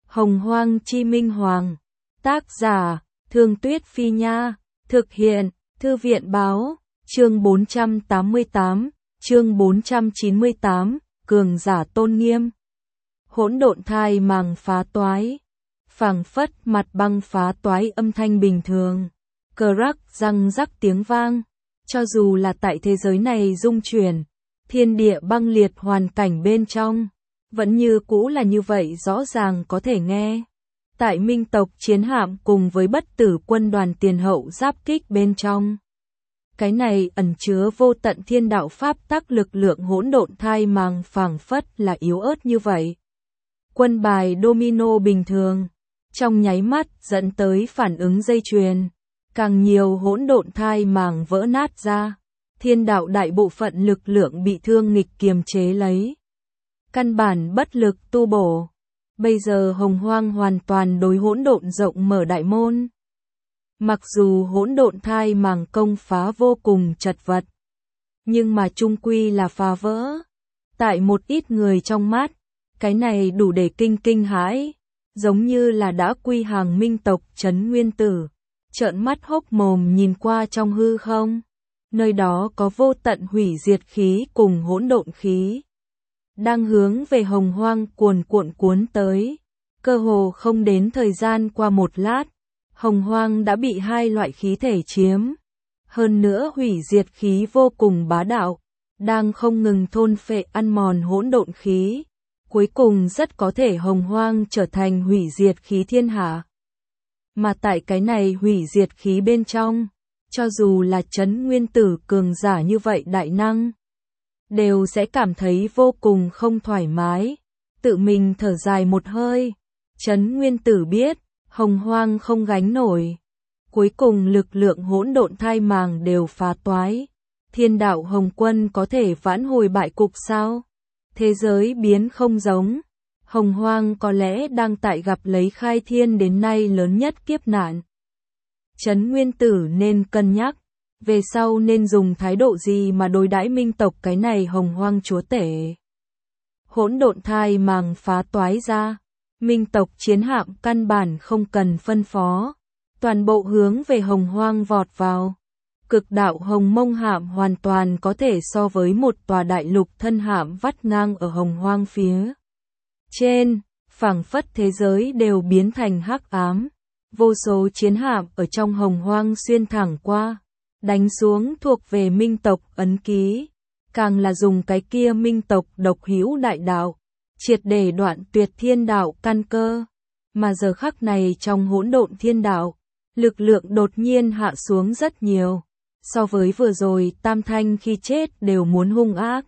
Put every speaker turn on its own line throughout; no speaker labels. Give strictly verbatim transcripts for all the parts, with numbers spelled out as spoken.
Hồng Hoang Chi Minh Hoàng. Tác giả, Thương Tuyết Phi Nha. Thực hiện, Thư viện Báo. Chương bốn trăm tám mươi tám, chương bốn trăm chín mươi tám, Cường giả tôn nghiêm. Hỗn độn thai màng phá toái. Phảng phất mặt băng phá toái âm thanh bình thường. Cờ rắc răng rắc tiếng vang. Cho dù là tại thế giới này rung chuyển, thiên địa băng liệt hoàn cảnh bên trong, vẫn như cũ là như vậy rõ ràng có thể nghe. Tại Minh tộc chiến hạm cùng với bất tử quân đoàn tiền hậu giáp kích bên trong. Cái này ẩn chứa vô tận thiên đạo pháp tắc lực lượng hỗn độn thai màng phảng phất là yếu ớt như vậy. Quân bài domino bình thường, trong nháy mắt dẫn tới phản ứng dây chuyền. Càng nhiều hỗn độn thai màng vỡ nát ra, thiên đạo đại bộ phận lực lượng bị thương nghịch kiềm chế lấy. Căn bản bất lực tu bổ. Bây giờ Hồng Hoang hoàn toàn đối hỗn độn rộng mở đại môn. Mặc dù hỗn độn thai màng công phá vô cùng chật vật, nhưng mà chung quy là phá vỡ. Tại một ít người trong mắt, cái này đủ để kinh kinh hãi, giống như là đã quy hàng Minh tộc Trấn Nguyên Tử. Trợn mắt hốc mồm nhìn qua trong hư không, nơi đó có vô tận hủy diệt khí cùng hỗn độn khí, đang hướng về Hồng Hoang cuồn cuộn cuốn tới. Cơ hồ không đến thời gian qua một lát, Hồng Hoang đã bị hai loại khí thể chiếm. Hơn nữa hủy diệt khí vô cùng bá đạo, đang không ngừng thôn phệ ăn mòn hỗn độn khí. Cuối cùng rất có thể Hồng Hoang trở thành hủy diệt khí thiên hạ. Mà tại cái này hủy diệt khí bên trong, cho dù là Trấn Nguyên Tử cường giả như vậy đại năng, đều sẽ cảm thấy vô cùng không thoải mái, tự mình thở dài một hơi. Trấn Nguyên Tử biết, Hồng Hoang không gánh nổi. Cuối cùng lực lượng hỗn độn thai màng đều phá toái. Thiên đạo Hồng Quân có thể vãn hồi bại cục sao? Thế giới biến không giống. Hồng Hoang có lẽ đang tại gặp lấy khai thiên đến nay lớn nhất kiếp nạn. Trấn Nguyên Tử nên cân nhắc, về sau nên dùng thái độ gì mà đối đãi Minh tộc cái này Hồng Hoang chúa tể. Hỗn độn thai màng phá toái ra, Minh tộc chiến hạm căn bản không cần phân phó, toàn bộ hướng về Hồng Hoang vọt vào. Cực đạo Hồng Mông hạm hoàn toàn có thể so với một tòa đại lục thân hạm vắt ngang ở Hồng Hoang phía trên, phảng phất thế giới đều biến thành hắc ám. Vô số chiến hạm ở trong Hồng Hoang xuyên thẳng qua, đánh xuống thuộc về Minh tộc ấn ký, càng là dùng cái kia Minh tộc độc hữu đại đạo, triệt để đoạn tuyệt thiên đạo căn cơ. Mà giờ khắc này trong hỗn độn thiên đạo, lực lượng đột nhiên hạ xuống rất nhiều, so với vừa rồi Tam Thanh khi chết đều muốn hung ác.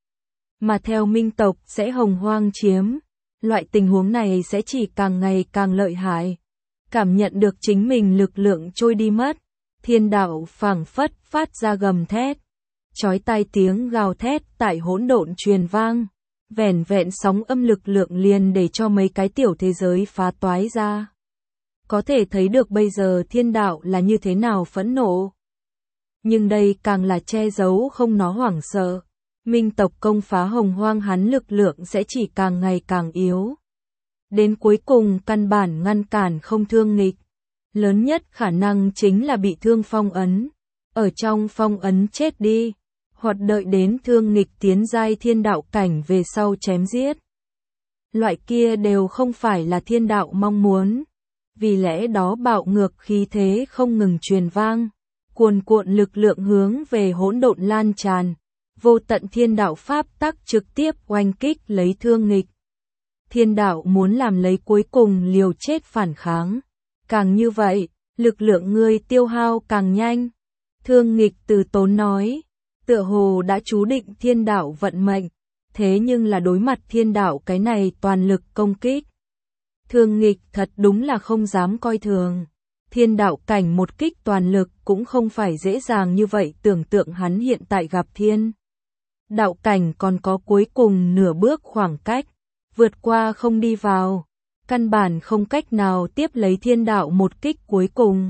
Mà theo Minh tộc sẽ Hồng Hoang chiếm, loại tình huống này sẽ chỉ càng ngày càng lợi hại. Cảm nhận được chính mình lực lượng trôi đi mất, thiên đạo phảng phất phát ra gầm thét. Chói tai tiếng gào thét tại hỗn độn truyền vang, vẻn vẹn sóng âm lực lượng liền để cho mấy cái tiểu thế giới phá toái ra. Có thể thấy được bây giờ thiên đạo là như thế nào phẫn nộ. Nhưng đây càng là che giấu không nó hoảng sợ. Minh tộc công phá Hồng Hoang hắn lực lượng sẽ chỉ càng ngày càng yếu. Đến cuối cùng căn bản ngăn cản không thương nghịch. Lớn nhất khả năng chính là bị thương phong ấn. Ở trong phong ấn chết đi. Hoặc đợi đến thương nghịch tiến giai thiên đạo cảnh về sau chém giết. Loại kia đều không phải là thiên đạo mong muốn. Vì lẽ đó bạo ngược khí thế không ngừng truyền vang. Cuồn cuộn lực lượng hướng về hỗn độn lan tràn. Vô tận thiên đạo pháp tắc trực tiếp oanh kích lấy thương nghịch. Thiên đạo muốn làm lấy cuối cùng liều chết phản kháng. Càng như vậy, lực lượng ngươi tiêu hao càng nhanh. Thương nghịch từ tốn nói, tựa hồ đã chú định thiên đạo vận mệnh, thế nhưng là đối mặt thiên đạo cái này toàn lực công kích. Thương nghịch thật đúng là không dám coi thường. Thiên đạo cảnh một kích toàn lực cũng không phải dễ dàng như vậy, tưởng tượng hắn hiện tại gặp thiên đạo cảnh còn có cuối cùng nửa bước khoảng cách, vượt qua không đi vào, căn bản không cách nào tiếp lấy thiên đạo một kích cuối cùng.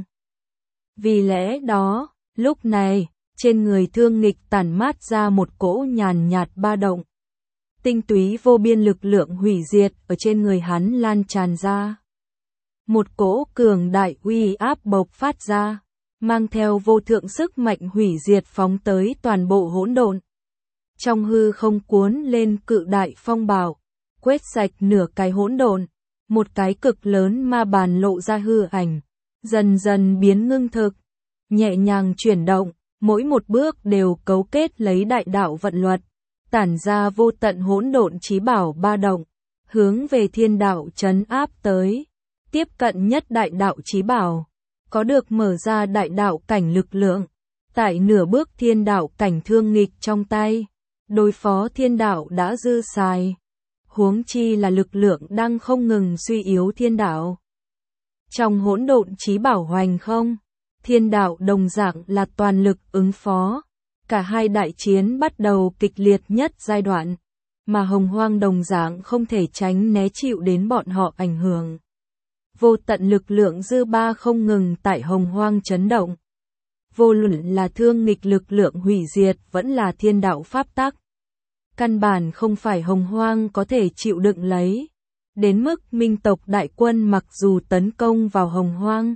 Vì lẽ đó, lúc này, trên người thương nghịch tản mát ra một cỗ nhàn nhạt ba động. tinh túy vô biên lực lượng hủy diệt ở trên người hắn lan tràn ra. Một cỗ cường đại uy áp bộc phát ra, mang theo vô thượng sức mạnh hủy diệt phóng tới toàn bộ hỗn độn. Trong hư không cuốn lên cự đại phong bạo, quét sạch nửa cái hỗn độn, một cái cực lớn ma bàn lộ ra hư ảnh, dần dần biến ngưng thực, nhẹ nhàng chuyển động, mỗi một bước đều cấu kết lấy đại đạo vận luật, tản ra vô tận hỗn độn chí bảo ba động, hướng về thiên đạo trấn áp tới. Tiếp cận nhất đại đạo chí bảo, có được mở ra đại đạo cảnh lực lượng, tại nửa bước thiên đạo cảnh thương nghịch trong tay, đối phó thiên đạo đã dư xài, huống chi là lực lượng đang không ngừng suy yếu thiên đạo. Trong hỗn độn chí bảo hoành không, thiên đạo đồng dạng là toàn lực ứng phó, cả hai đại chiến bắt đầu kịch liệt nhất giai đoạn, mà hồng hoang đồng dạng không thể tránh né chịu đến bọn họ ảnh hưởng. Vô tận lực lượng dư ba không ngừng tại hồng hoang chấn động. Vô luận là thương nghịch lực lượng hủy diệt vẫn là thiên đạo pháp tắc. Căn bản không phải hồng hoang có thể chịu đựng lấy. Đến mức minh tộc đại quân mặc dù tấn công vào hồng hoang.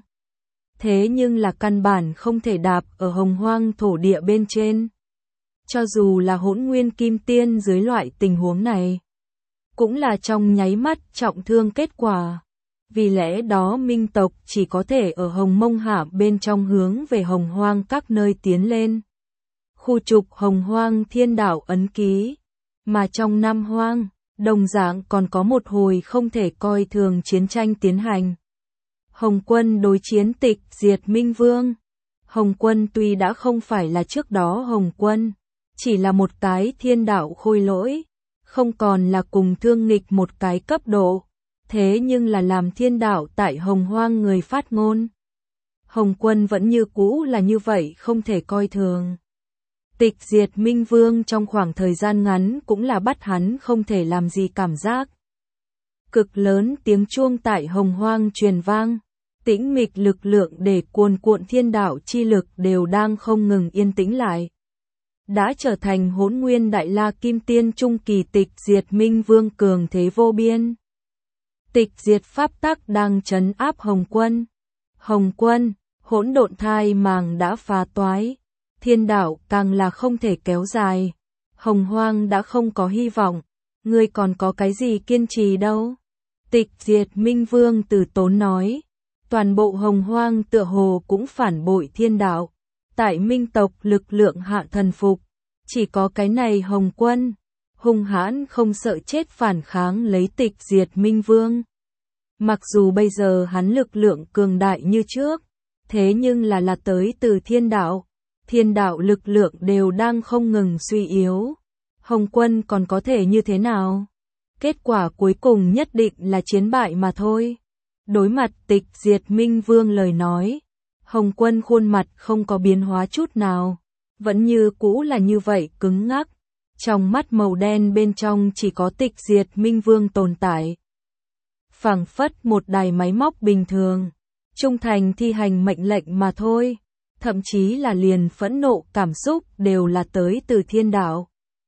Thế nhưng là căn bản không thể đạp ở hồng hoang thổ địa bên trên. Cho dù là hỗn nguyên kim tiên dưới loại tình huống này. Cũng là trong nháy mắt trọng thương kết quả. Vì lẽ đó minh tộc chỉ có thể ở hồng mông hạ bên trong hướng về hồng hoang các nơi tiến lên. Khu trục hồng hoang thiên đạo ấn ký. Mà trong Nam Hoang, đồng dạng còn có một hồi không thể coi thường chiến tranh tiến hành. Hồng quân đối chiến tịch diệt Minh Vương. Hồng quân tuy đã không phải là trước đó Hồng quân, chỉ là một cái thiên đạo khôi lỗi, không còn là cùng thương nghịch một cái cấp độ. Thế nhưng là làm thiên đạo tại hồng hoang người phát ngôn. Hồng quân vẫn như cũ là như vậy không thể coi thường. Tịch diệt Minh Vương trong khoảng thời gian ngắn cũng là bắt hắn không thể làm gì cảm giác. Cực lớn tiếng chuông tại hồng hoang truyền vang, tĩnh mịch lực lượng để cuồn cuộn thiên đạo chi lực đều đang không ngừng yên tĩnh lại. Đã trở thành hỗn nguyên đại la kim tiên trung kỳ tịch diệt Minh Vương cường thế vô biên. Tịch diệt pháp tắc đang trấn áp Hồng quân. Hồng quân, hỗn độn thai màng đã phá toái. Thiên đạo càng là không thể kéo dài. Hồng hoang đã không có hy vọng. Ngươi còn có cái gì kiên trì đâu. Tịch diệt Minh Vương từ tốn nói. Toàn bộ hồng hoang tựa hồ cũng phản bội thiên đạo. Tại minh tộc lực lượng hạ thần phục. Chỉ có cái này Hồng quân. Hung hãn không sợ chết phản kháng lấy tịch diệt Minh Vương. Mặc dù bây giờ hắn lực lượng cường đại như trước, thế nhưng là là tới từ thiên đạo. Thiên đạo lực lượng đều đang không ngừng suy yếu. Hồng quân còn có thể như thế nào? Kết quả cuối cùng nhất định là chiến bại mà thôi. Đối mặt tịch diệt Minh Vương lời nói, Hồng quân khuôn mặt không có biến hóa chút nào, vẫn như cũ là như vậy cứng ngắc. Trong mắt màu đen bên trong chỉ có tịch diệt Minh Vương tồn tại. Phảng phất một đài máy móc bình thường, trung thành thi hành mệnh lệnh mà thôi, thậm chí là liền phẫn nộ cảm xúc đều là tới từ thiên đạo.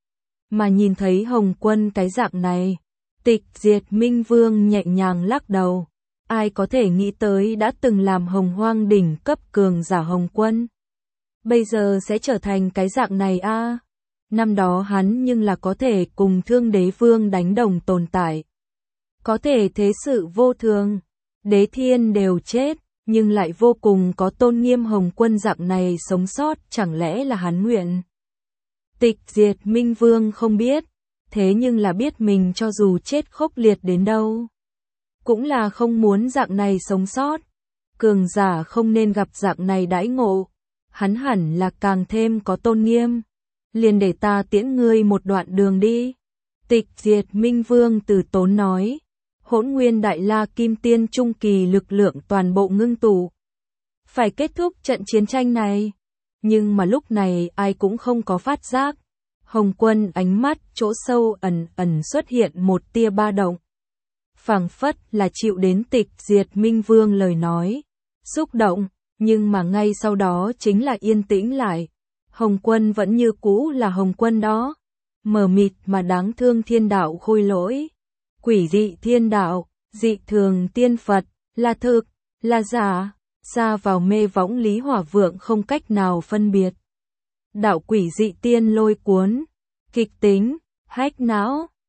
Mà nhìn thấy Hồng quân cái dạng này, tịch diệt Minh Vương nhẹ nhàng lắc đầu. Ai có thể nghĩ tới đã từng làm hồng hoang đỉnh cấp cường giả Hồng quân, bây giờ sẽ trở thành cái dạng này a? À? Năm đó hắn nhưng là có thể cùng Thương Đế Vương đánh đồng tồn tại. Có thể thế sự vô thường, đế thiên đều chết, nhưng lại vô cùng có tôn nghiêm Hồng quân dạng này sống sót, chẳng lẽ là hắn nguyện? Tịch diệt Minh Vương không biết, thế nhưng là biết mình cho dù chết khốc liệt đến đâu, cũng là không muốn dạng này sống sót. Cường giả không nên gặp dạng này đãi ngộ, hắn hẳn là càng thêm có tôn nghiêm. Liền để ta tiễn ngươi một đoạn đường đi. Tịch diệt Minh Vương từ tốn nói. Hỗn nguyên đại la kim tiên trung kỳ lực lượng toàn bộ ngưng tụ. Phải kết thúc trận chiến tranh này. Nhưng mà lúc này ai cũng không có phát giác. Hồng quân ánh mắt chỗ sâu ẩn ẩn xuất hiện một tia ba động. Phảng phất là chịu đến tịch diệt Minh Vương lời nói. Xúc động, nhưng mà ngay sau đó chính là yên tĩnh lại. Hồng quân vẫn như cũ là Hồng quân đó. mờ mịt mà đáng thương thiên đạo khôi lỗi. Quỷ dị thiên đạo, dị thường tiên Phật, là thực, là giả, xa vào mê võng Lý Hỏa Vượng không cách nào phân biệt. Đạo quỷ dị tiên lôi cuốn, kịch tính, hách não,